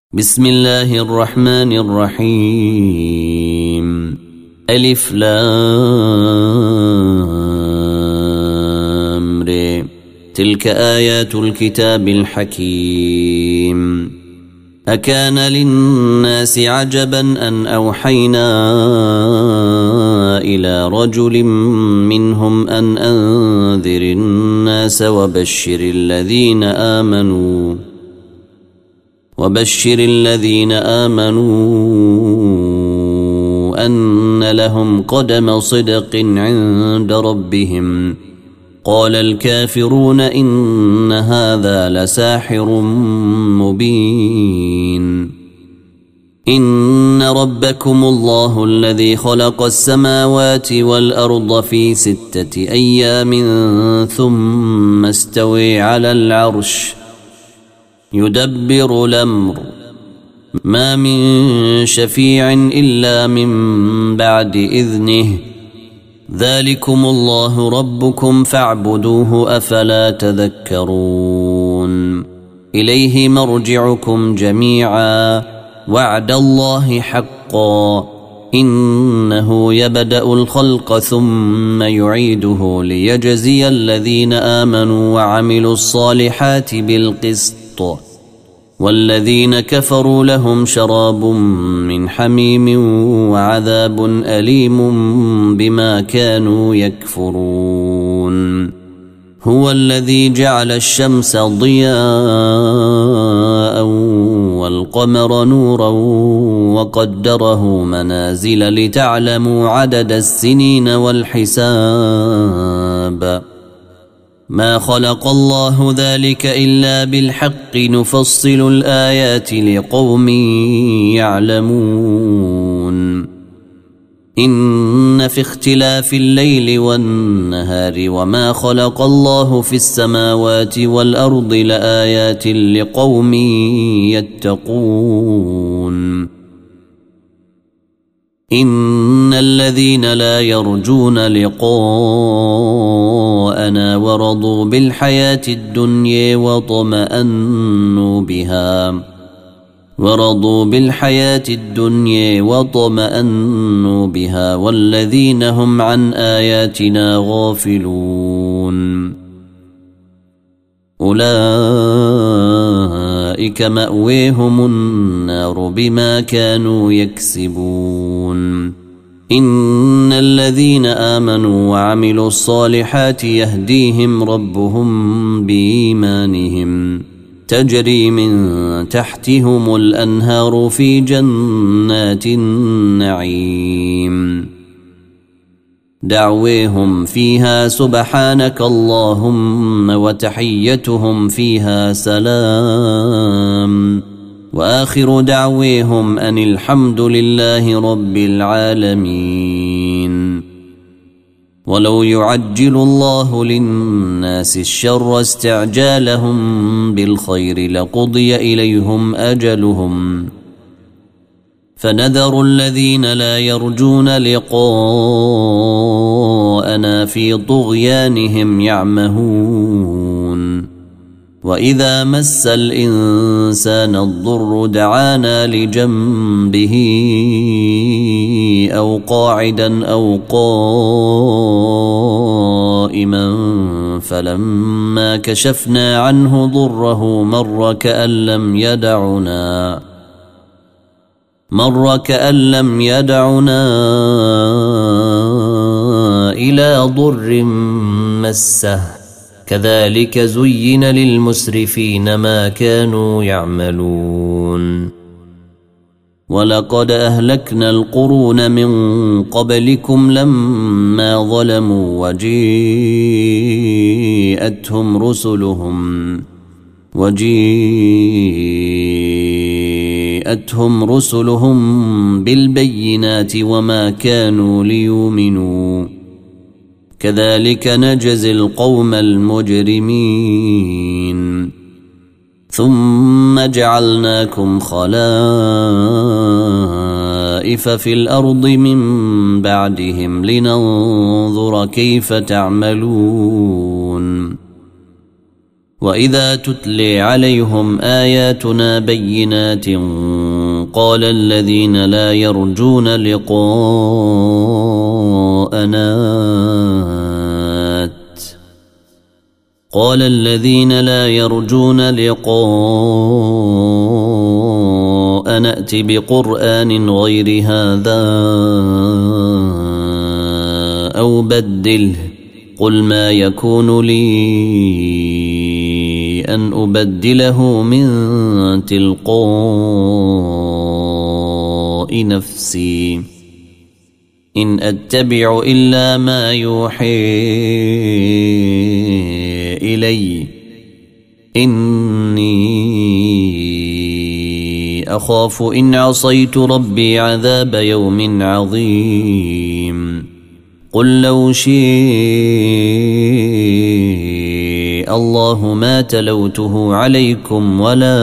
بسم الله الرحمن الرحيم. ألف لام ر. تلك آيات الكتاب الحكيم. أكان للناس عجبا أن أوحينا إلى رجل منهم أن أنذر الناس وبشر الذين آمنوا أن لهم قدم صدق عند ربهم. قال الكافرون إن هذا لساحر مبين. إن ربكم الله الذي خلق السماوات والأرض في 6 أيام ثم استوى على العرش يدبر الأمر ما من شفيع إلا من بعد إذنه. ذلكم الله ربكم فاعبدوه أفلا تذكرون. إليه مرجعكم جميعا وعد الله حقا. إنه يبدأ الخلق ثم يعيده ليجزي الذين آمنوا وعملوا الصالحات بالقسط والذين كفروا لهم شراب من حميم وعذاب أليم بما كانوا يكفرون. هو الذي جعل الشمس ضياء والقمر نورا وقدره منازل لتعلموا عدد السنين والحساب. ما خلق الله ذلك إلا بالحق نفصل الآيات لقوم يعلمون. إن في اختلاف الليل والنهار وما خلق الله في السماوات والأرض لآيات لقوم يتقون. إن الذين لا يرجون لقاءنا ورضوا بالحياة الدنيا وطمأنوا بها والذين هم عن آياتنا غافلون أولئك مأويهم النار بما كانوا يكسبون. إن الذين آمنوا وعملوا الصالحات يهديهم ربهم بإيمانهم تجري من تحتهم الأنهار في جنات النعيم. دعويهم فيها سبحانك اللهم وتحيتهم فيها سلام وآخر دعويهم أن الحمد لله رب العالمين. ولو يعجل الله للناس الشر استعجالهم بالخير لقضي إليهم أجلهم فنذر الذين لا يرجون لقاءنا في طغيانهم يعمهون. وإذا مس الإنسان الضر دعانا لجنبه أو قاعدا أو قائما فلما كشفنا عنه ضره مر كأن لم يدعنا إلى ضر مسه. كذلك زين للمسرفين ما كانوا يعملون. ولقد أهلكنا القرون من قبلكم لما ظلموا وجيءتهم رسلهم بالبينات وما كانوا ليؤمنوا. كذلك نجزي القوم المجرمين. ثم جعلناكم خلائف في الأرض من بعدهم لننظر كيف تعملون. وإذا تتلي عليهم آياتنا بينات قال الذين لا يرجون لقاءنا ائت بقرآن غير هذا أو بدله قل ما يكون لي أن أبدله من تلقاء نفسي إن أتبع إلا ما يوحي إلي إني أخاف إن عصيت ربي عذاب يوم عظيم قل لو شاء الله ما تلوته عليكم ولا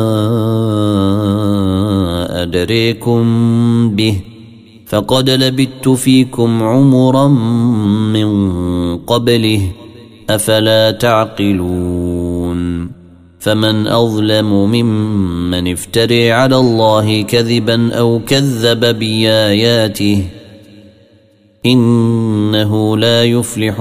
أدريكم به فقد لبثت فيكم عمرا من قبله أفلا تعقلون فمن أظلم ممن افتري على الله كذبا أو كذب بآياته إنه لا يفلح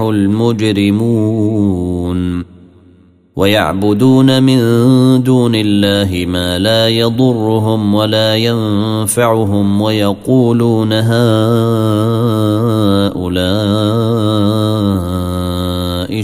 المجرمون ويعبدون من دون الله ما لا يضرهم ولا ينفعهم ويقولون هؤلاء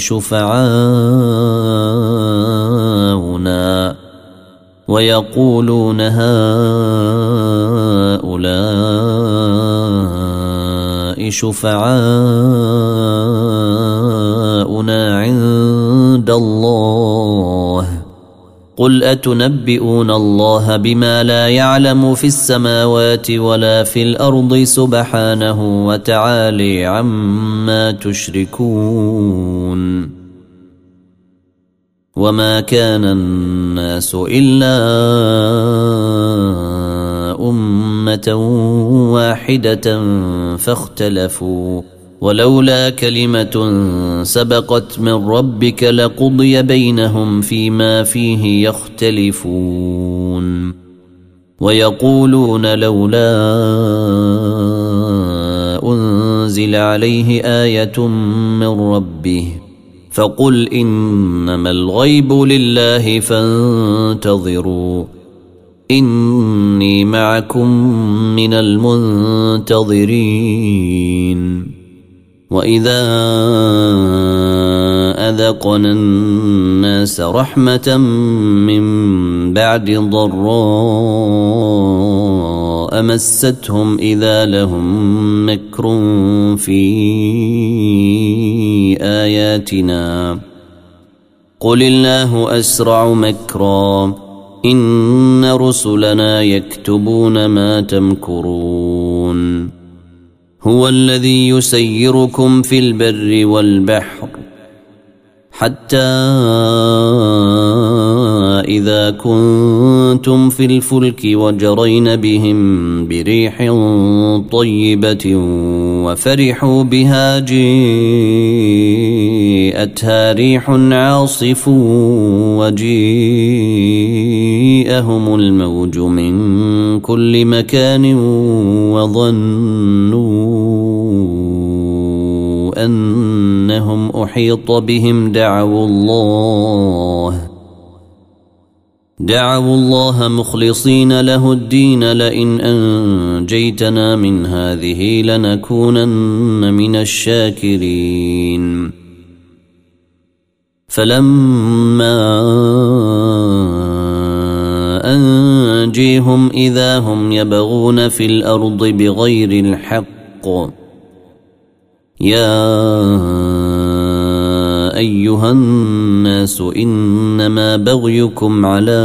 شفعاؤنا عند الله قل أتنبئون الله بما لا يعلم في السماوات ولا في الأرض سبحانه وتعالى عما تشركون وما كان الناس إلا أمة واحدة فاختلفوا ولولا كلمة سبقت من ربك لقضي بينهم فيما فيه يختلفون ويقولون لولا أنزل عليه آية من ربه فقل إنما الغيب لله فانتظروا إني معكم من المنتظرين وإذا أذقنا الناس رحمة من بعد ضراء مستهم إذا لهم مكر في آياتنا قل الله أسرع مكرا إن رسلنا يكتبون ما تمكرون هو الذي يسيركم في البر والبحر حتى إذا كنتم في الفلك وجرين بهم بريح طيبة وفرحوا بها جاءتها ريح عاصف وجيءهم الموج من كل مكان وظنوا أنهم أحيط بهم دعوا الله مخلصين له الدين لئن أنجيتنا من هذه لنكونن من الشاكرين فلما أنجيهم إذا هم يبغون في الأرض بغير الحق يا أيها الناس إنما بغيكم على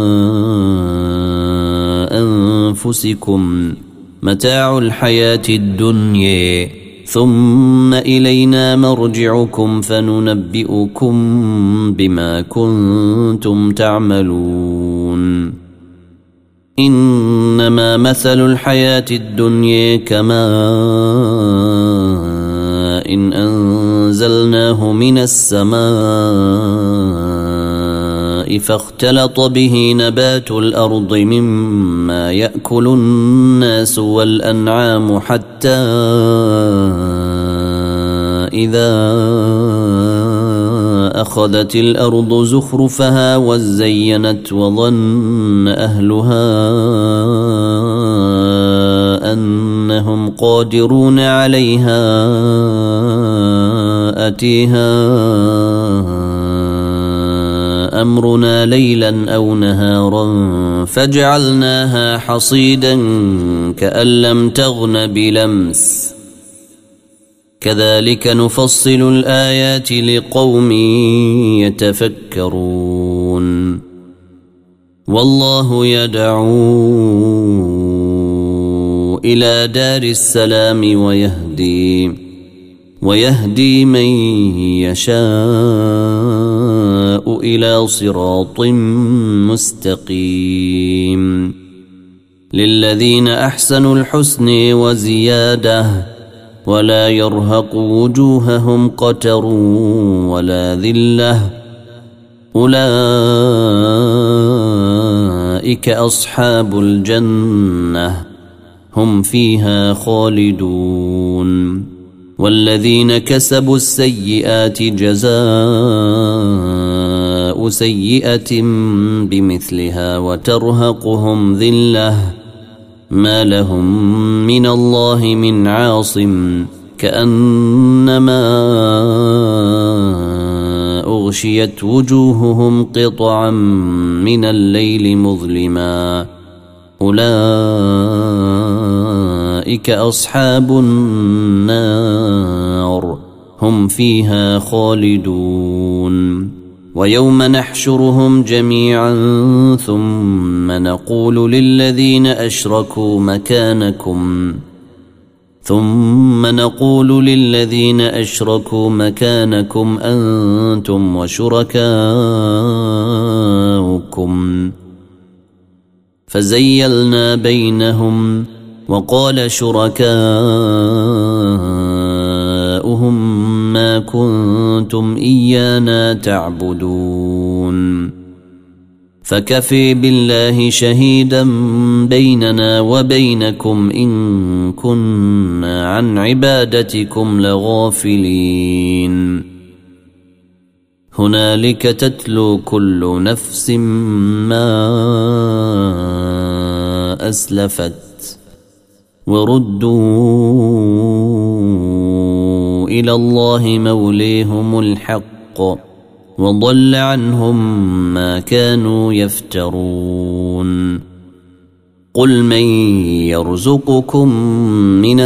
أنفسكم متاع الحياة الدنيا ثم إلينا مرجعكم فننبئكم بما كنتم تعملون إنما مثل الحياة الدنيا كماء إن أنزلناه من السماء فاختلط به نبات الأرض مما يأكل الناس والأنعام حتى إذا أخذت الأرض زخرفها وزينت وظن أهلها أنهم قادرون عليها أتيها أمرنا ليلا أو نهارا فجعلناها حصيدا كأن لم تغن بلمس كذلك نفصل الآيات لقوم يتفكرون والله يدعو إلى دار السلام ويهدي من يشاء إلى صراط مستقيم للذين أحسنوا الحسن وزيادة ولا يرهق وجوههم قتر ولا ذلة أولئك أصحاب الجنة هم فيها خالدون والذين كسبوا السيئات جزاء سيئة بمثلها وترهقهم ذلة ما لهم من الله من عاصم كأنما أغشيت وجوههم قطعا من الليل مظلما أولئك أصحاب النار هم فيها خالدون ويوم نحشرهم جميعا ثم نقول للذين أشركوا مكانكم أنتم وشركاؤكم فزيلنا بينهم وقال شركاؤهم ما كنتم إيانا تعبدون فكفي بالله شهيدا بيننا وبينكم إن كنا عن عبادتكم لغافلين هنالك تتلو كل نفس ما أسلفت وردوا إلى الله موليهم الحق وضل عنهم ما كانوا يفترون قل من يرزقكم من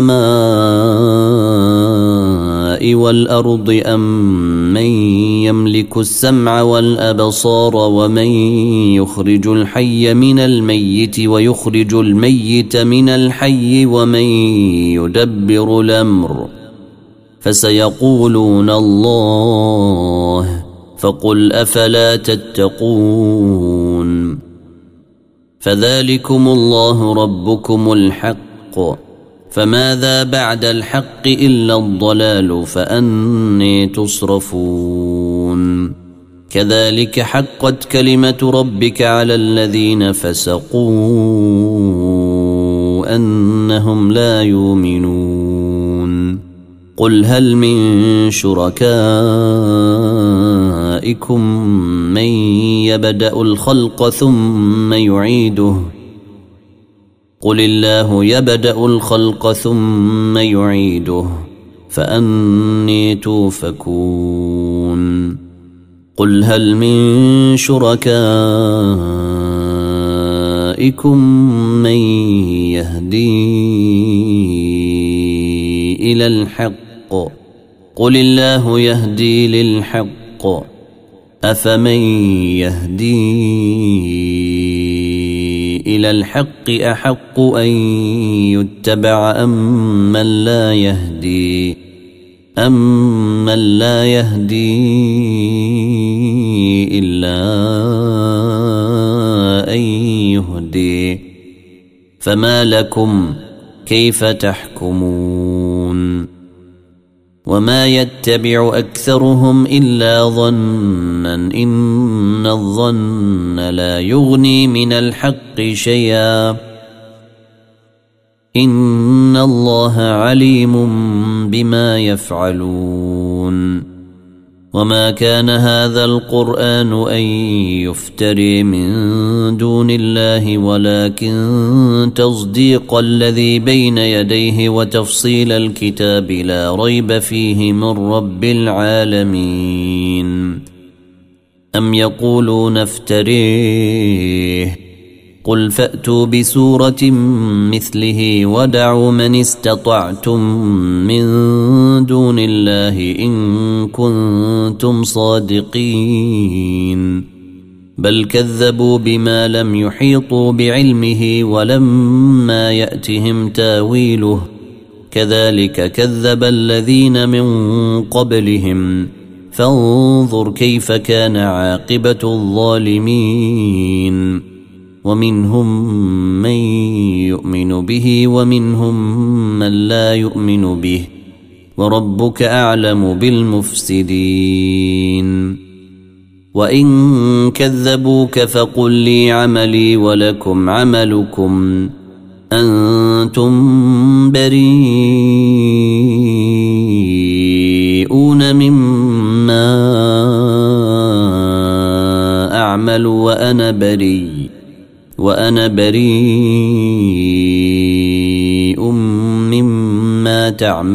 السماء والأرض أم من يملك السمع والأبصار ومن يخرج الحي من الميت ويخرج الميت من الحي ومن يدبر الأمر فسيقولون الله فقل أفلا تتقون فذلكم الله ربكم الحق فماذا بعد الحق إلا الضلال فأني تصرفون كذلك حقت كلمة ربك على الذين فسقوا أنهم لا يؤمنون قل هل من شركائكم من يبدأ الخلق ثم يعيده قل الله يبدأ الخلق ثم يعيده فأني توفكون قل هل من شركائكم من يهدي إلى الحق قل الله يهدي للحق أفمن يهدي إلى الحق أحق أن يتبع أمن لا يهدي إلا أن يهدي فما لكم كيف تحكمون وما يتبع أكثرهم إلا ظنا إن الظن لا يغني من الحق شيئا إن الله عليم بما يفعلون وما كان هذا القرآن أن يفتري من دون الله ولكن تصديق الذي بين يديه وتفصيل الكتاب لا ريب فيه من رب العالمين أم يقولون افتريه قل فأتوا بسورة مثله ودعوا من استطعتم من دون الله إن كنتم صادقين بل كذبوا بما لم يحيطوا بعلمه ولما يأتهم تاويله كذلك كذب الذين من قبلهم فانظر كيف كان عاقبة الظالمين ومنهم من يؤمن به ومنهم من لا يؤمن به وربك أعلم بالمفسدين وإن كذبوك فقل لي عملي ولكم عملكم أنتم بريئون مما أعمل وأنا بريء مما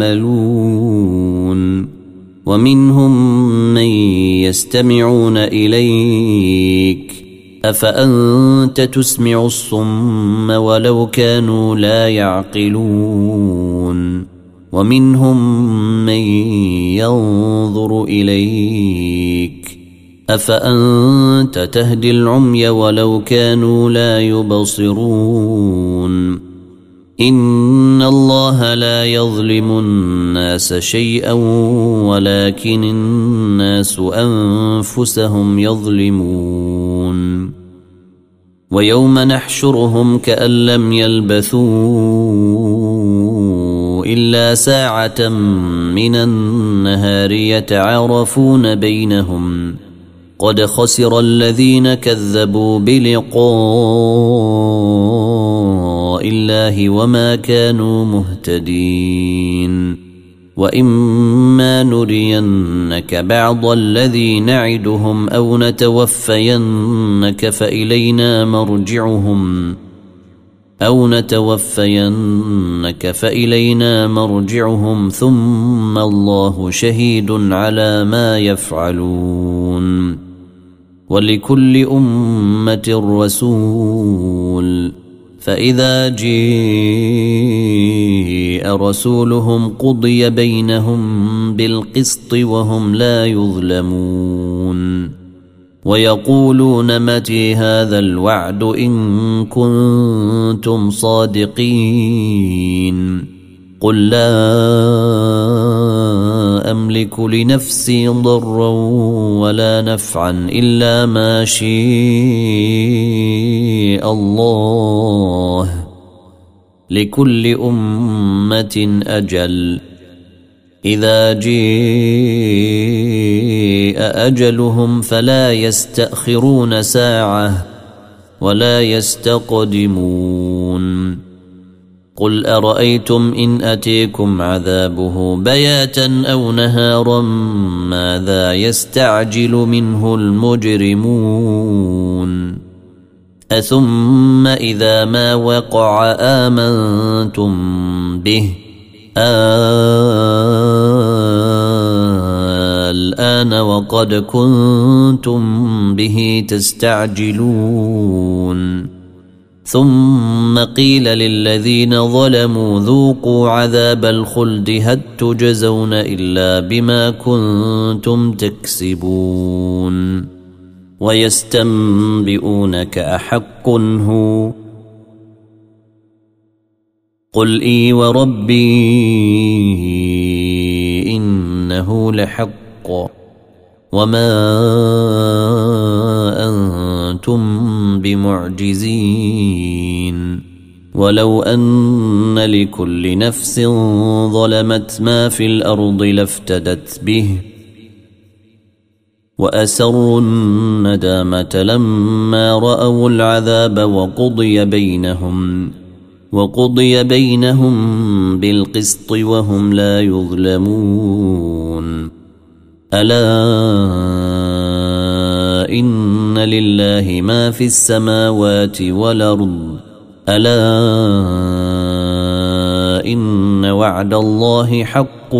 تعملون ومنهم من يستمعون إليك أفأنت تسمع الصم ولو كانوا لا يعقلون ومنهم من ينظر إليك أفأنت تهدي العمي ولو كانوا لا يبصرون إن الله لا يظلم الناس شيئا ولكن الناس أنفسهم يظلمون ويوم نحشرهم كأن لم يلبثوا إلا ساعة من النهار يتعارفون بينهم قد خسر الذين كذبوا بلقاء الله وما كانوا مهتدين وإما نرينك بعض الذي نعدهم أو نتوفينك فإلينا مرجعهم ثم الله شهيد على ما يفعلون ولكل أمة رسول فإذا جيء رسولهم قضي بينهم بالقسط وهم لا يظلمون ويقولون متى هذا الوعد إن كنتم صادقين قل لا أملك لنفسي ضرا ولا نفعا إلا ما شاء الله لكل أمة أجل إذا جاء أجلهم فلا يستأخرون ساعة ولا يستقدمون قل أرأيتم إن أتيكم عذابه بياتا أو نهارا ماذا يستعجل منه المجرمون أثم إذا ما وقع آمنتم به الآن وقد كنتم به تستعجلون ثم قيل للذين ظلموا ذوقوا عذاب الخلد هل تجزون إلا بما كنتم تكسبون ويستنبئونك أحق هو قل إي وربي إنه لحق وما أنتم بمعجزين ولو أن لكل نفس ظلمت ما في الأرض لافتدت به وأسروا الندامة لما رأوا العذاب وقضي بينهم بالقسط وهم لا يظلمون. ألا إن لله ما في السماوات والأرض ألا إن وعد الله حق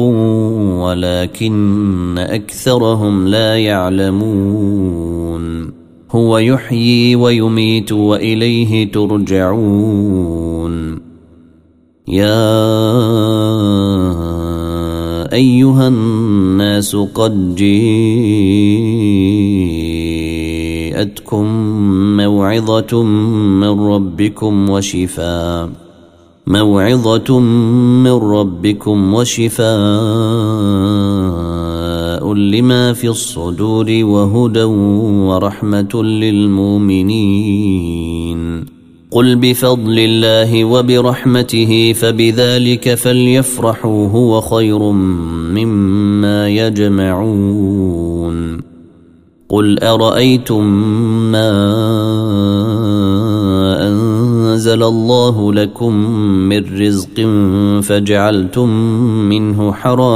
ولكن أكثرهم لا يعلمون. هو يحيي ويميت وإليه ترجعون. يا أيها الناس قد جاءتكم موعظة من ربكم وشفاء لما في الصدور وهدى ورحمة للمؤمنين. قل بفضل الله وبرحمته فبذلك فليفرحوا هو خير مما يجمعون. قل أرأيتم ما أنزل الله لكم من رزق فجعلتم منه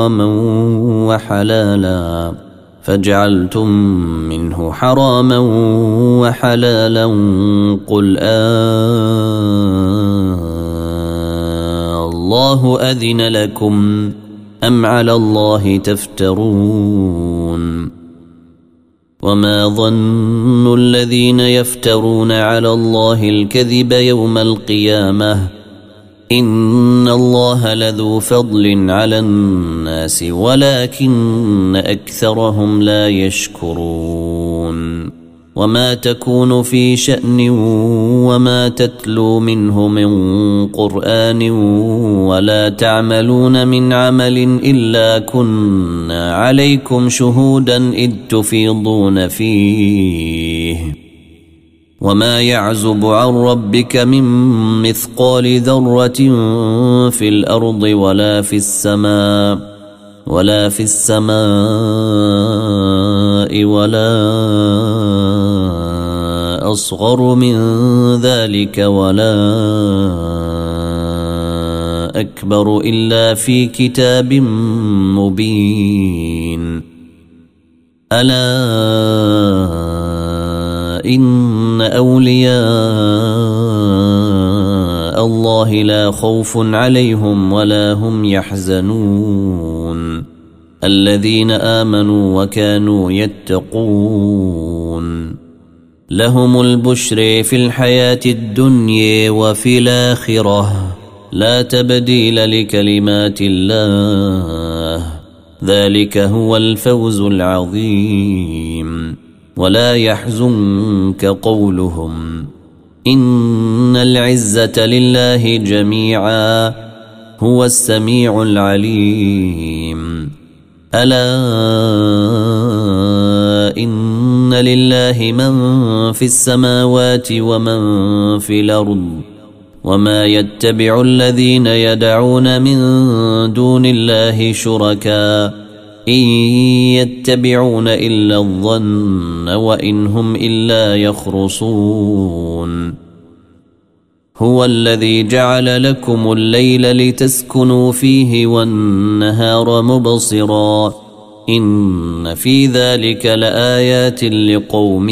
حراما وحلالا قل الله أذن لكم أم على الله تفترون. وما ظن الذين يفترون على الله الكذب يوم القيامة إن الله لذو فضل على الناس ولكن أكثرهم لا يشكرون. وما تكون في شأن وما تتلو منه من قرآن ولا تعملون من عمل إلا كنا عليكم شهودا إذ تفيضون فيه. وما يعزب عن ربك من مثقال ذرة في الأرض ولا في السماء ولا أصغر من ذلك ولا أكبر إلا في كتاب مبين. ألا إن أولياء الله لا خوف عليهم ولا هم يحزنون الذين آمنوا وكانوا يتقون. لهم البشر في الحياة الدنيا وفي الآخرة لا تبديل لكلمات الله ذلك هو الفوز العظيم. ولا يحزنك قولهم إن العزة لله جميعا هو السميع العليم. ألا إن لله من في السماوات ومن في الأرض وما يتبع الذين يدعون من دون الله شركاء إن يتبعون إلا الظن وإن هم إلا يخرصون. هو الذي جعل لكم الليل لتسكنوا فيه والنهار مبصرا إن في ذلك لآيات لقوم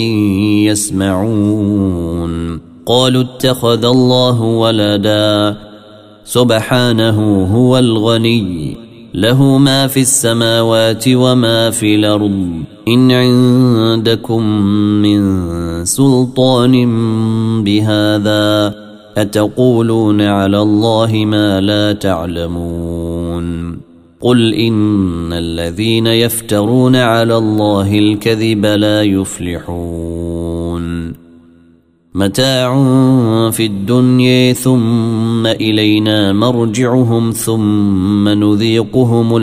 يسمعون. قالوا اتخذ الله ولدا سبحانه هو الغني له ما في السماوات وما في الأرض إن عندكم من سلطان بهذا أتقولون على الله ما لا تعلمون. قل إن الذين يفترون على الله الكذب لا يفلحون. متاع في الدنيا ثم إلينا مرجعهم ثم نذيقهم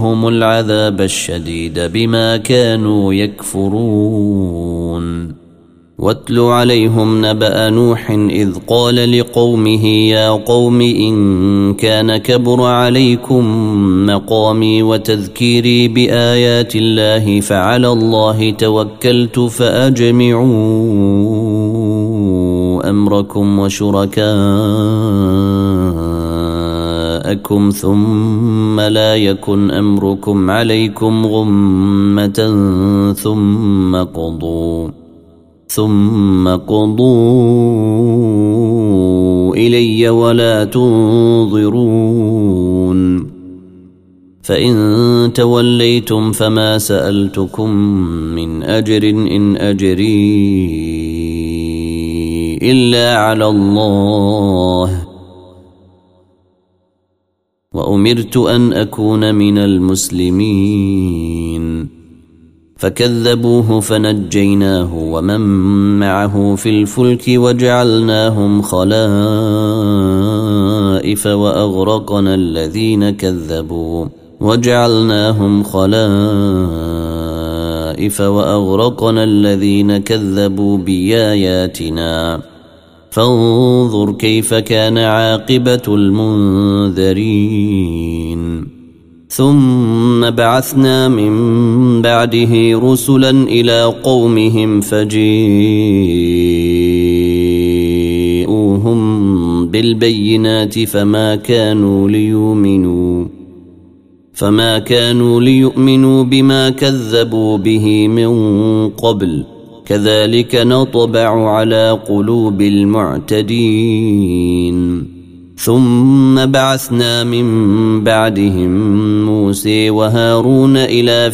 العذاب الشديد بما كانوا يكفرون. واتل عليهم نبأ نوح إذ قال لقومه يا قوم إن كان كبر عليكم مقامي وتذكيري بآيات الله فعلى الله توكلت فأجمعوا أمركم وشركاءكم ثم لا يكن أمركم عليكم غمة ثم قضوا إلي ولا تنظرون فإن توليتم فما سألتكم من أجر إن أجري إلا على الله وأمرت أن أكون من المسلمين فكذبوه فنجيناه ومن معه في الفلك وجعلناهم خلائف وأغرقنا الذين كذبوا بآياتنا فانظر كيف كان عاقبة المنذرين ثم بعثنا من بعده رسلا إلى قومهم فجيءوهم بالبينات فما كانوا ليؤمنوا بما كذبوا به من قبل كذلك نطبع على قلوب المعتدين ثم بعثنا من بعدهم موسى وهارون إلى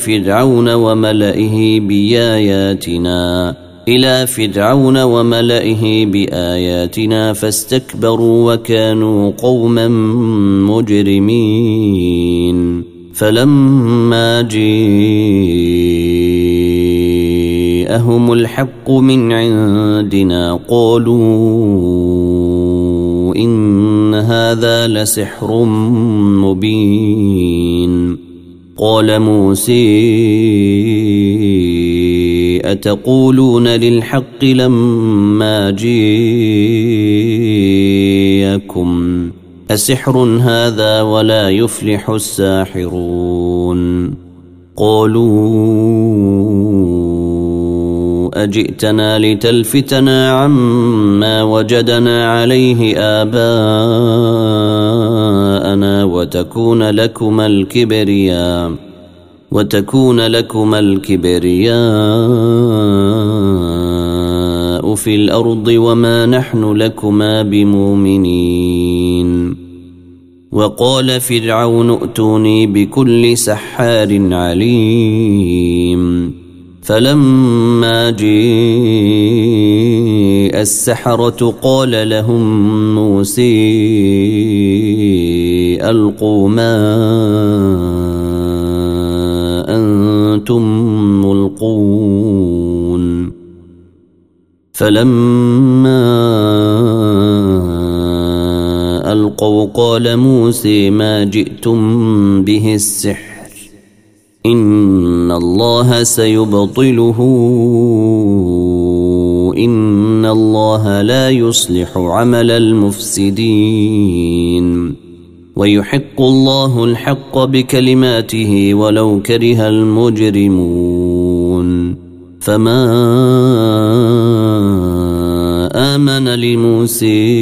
فرعون وملئه بآياتنا فاستكبروا وكانوا قوما مجرمين فلما جاءهم الحق من عندنا قالوا إن هذا لسحر مبين قال موسى أتقولون للحق لما جاءكم أسحر هذا ولا يفلح الساحرون قالوا أجئتنا لتلفتنا عما وجدنا عليه آباءنا وتكون لكما الكبرياء في الأرض وما نحن لكما بمؤمنين وقال فرعون ائتوني بكل سحار عليم فلما جاء السحرة قال لهم موسى ألقوا ما أنتم ملقون فلما ألقوا قال موسى ما جئتم به السحر إن الله سيبطله إن الله لا يصلح عمل المفسدين ويحق الله الحق بكلماته ولو كره المجرمون فما آمن لموسى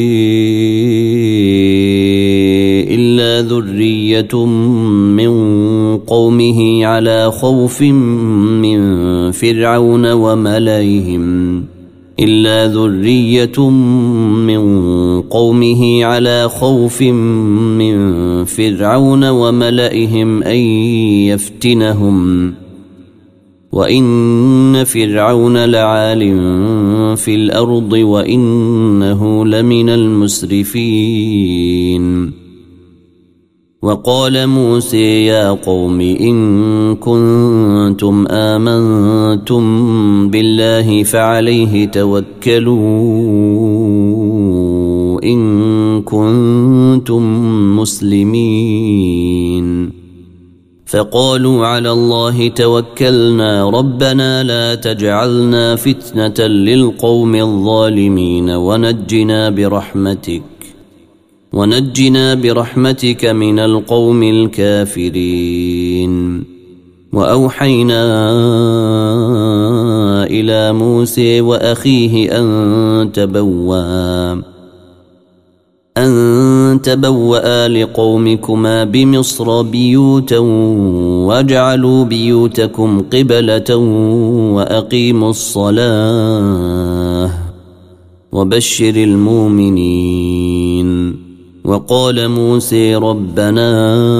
إلا ذرية من قومه على خوف من فرعون وملئهم أن يفتنهم وإن فرعون لعال في الأرض وإنه لمن المسرفين وقال موسى يا قوم إن كنتم آمنتم بالله فعليه توكلوا إن كنتم مسلمين فقالوا على الله توكلنا ربنا لا تجعلنا فتنة للقوم الظالمين ونجنا برحمتك من القوم الكافرين. وأوحينا إلى موسى وأخيه أن تبوأ لقومكما بمصر بيوتا واجعلوا بيوتكم قبلة وأقيموا الصلاة وبشر المؤمنين. وقال موسى ربنا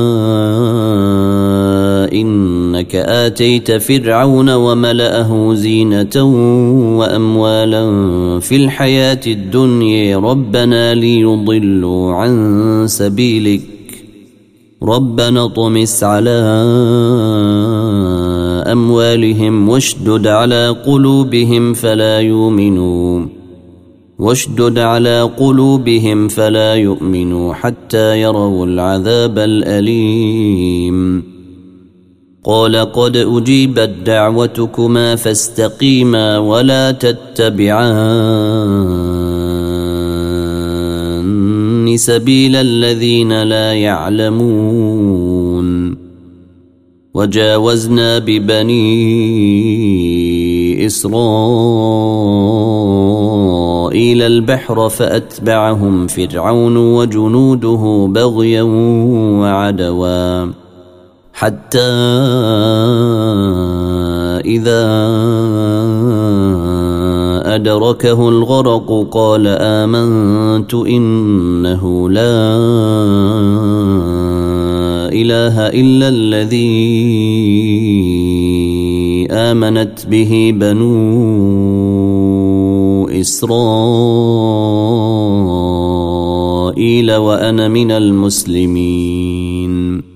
إنك آتيت فرعون وملأه زينة وأموالا في الحياة الدنيا ربنا ليضلوا عن سبيلك ربنا طمس على أموالهم واشدد على قلوبهم فلا يؤمنوا حتى يروا العذاب الأليم. قال قد أجيبت دعوتكما فاستقيما ولا تتبعان سبيل الذين لا يعلمون. وجاوزنا ببني إسرائيل البحر فأتبعهم فرعون وجنوده بغيا وعدوا حتى إذا أدركه الغرق قال آمنت إنه لا إله إلا الذي آمنت به بنو إسرائيل وأنا من المسلمين.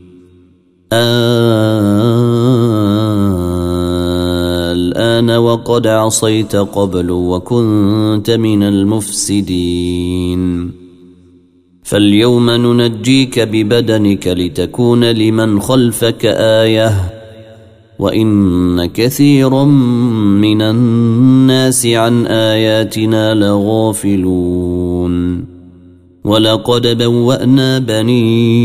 الآن وقد عصيت قبل وكنت من المفسدين فاليوم ننجيك ببدنك لتكون لمن خلفك آية وإن كثيرا من الناس عن آياتنا لغافلون. ولقد بوأنا بني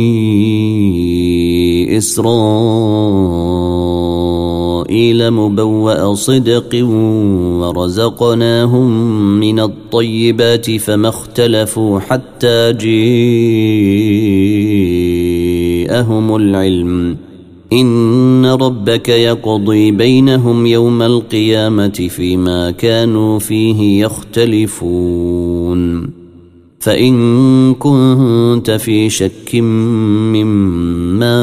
إسرائيل مبوأ صدق ورزقناهم من الطيبات فما اختلفوا حتى جاءهم العلم إن ربك يقضي بينهم يوم القيامة فيما كانوا فيه يختلفون. فإن كنت في شك مما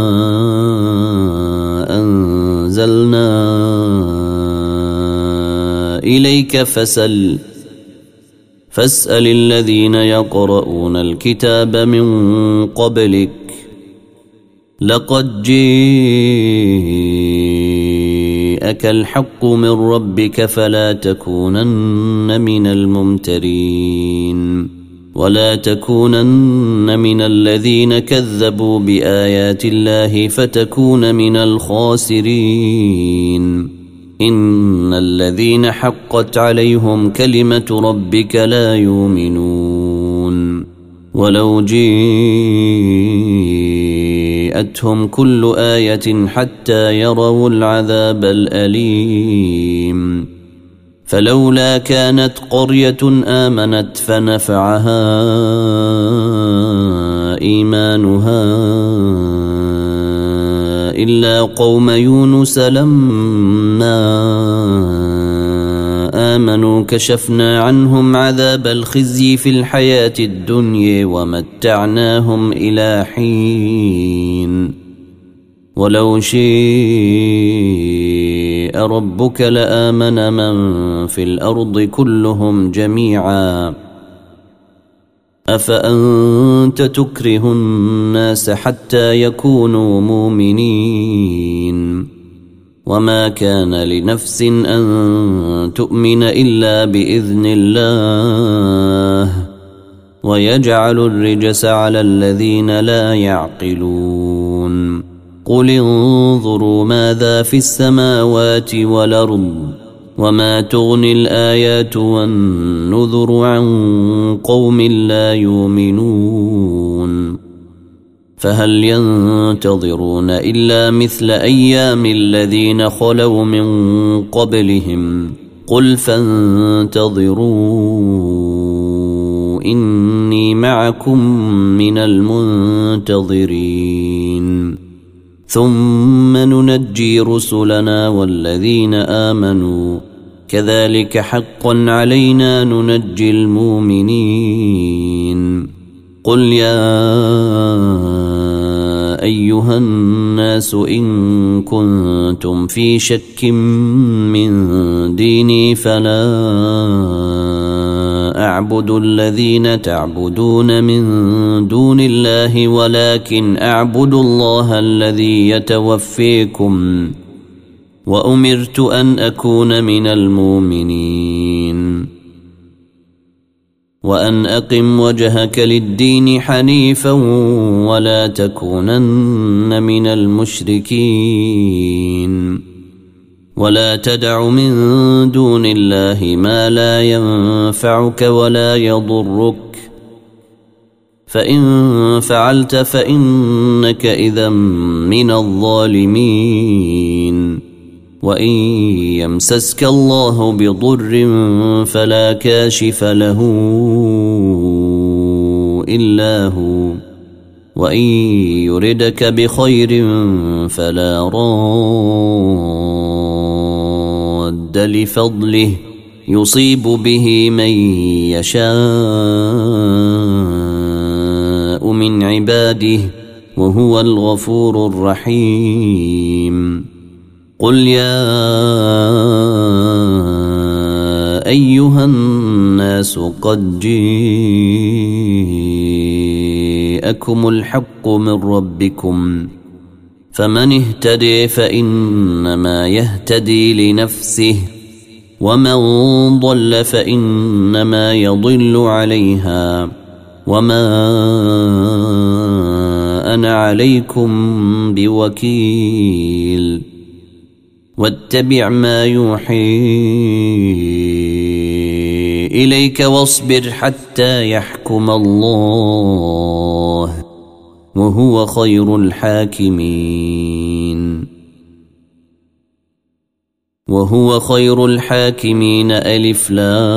أنزلنا إليك فاسأل الذين يقرؤون الكتاب من قبلك لقد جاءك الحق من ربك فلا تكونن من الممترين ولا تكونن من الذين كذبوا بآيات الله فتكون من الخاسرين. إن الذين حقت عليهم كلمة ربك لا يؤمنون ولو جاءتهم كل آية حتى يروا العذاب الأليم. فلولا كانت قرية آمنت فنفعها إيمانها إلا قوم يونس لما آمنوا كشفنا عنهم عذاب الخزي في الحياة الدنيا ومتعناهم إلى حين. ولو شاء ربك لآمن من في الأرض كلهم جميعا أفأنت تكره الناس حتى يكونوا مؤمنين وما كان لنفس أن تؤمن إلا بإذن الله ويجعل الرجس على الذين لا يعقلون. قل انظروا ماذا في السماوات والأرض وما تغني الآيات والنذر عن قوم لا يؤمنون فهل ينتظرون إلا مثل أيام الذين خلوا من قبلهم قل فانتظروا إني معكم من المنتظرين ثم ننجي رسلنا والذين آمنوا كذلك حقا علينا ننجي المؤمنين قل يا أيها الناس إن كنتم في شك من ديني فلا أعبد الذين تعبدون من دون الله ولكن أعبد الله الذي يتوفيكم وأمرت أن أكون من المؤمنين وأن أقم وجهك للدين حنيفا ولا تكونن من المشركين ولا تدع من دون الله ما لا ينفعك ولا يضرك فإن فعلت فإنك إذا من الظالمين وإن يمسسك الله بضر فلا كاشف له إلا هو وإن يردك بخير فلا راد لفضله يصيب به من يشاء من عباده وهو الغفور الرحيم قل يا أيها الناس قد جاءكم الحق من ربكم فمن اهتدي فإنما يهتدي لنفسه ومن ضل فإنما يضل عليها وما أنا عليكم بوكيل واتبع ما يوحي إليك واصبر حتى يحكم الله وهو خير الحاكمين ألف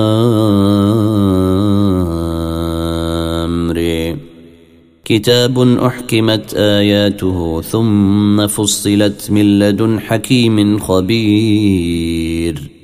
لام ر كتاب أحكمت آياته ثم فصلت من لدن حكيم خبير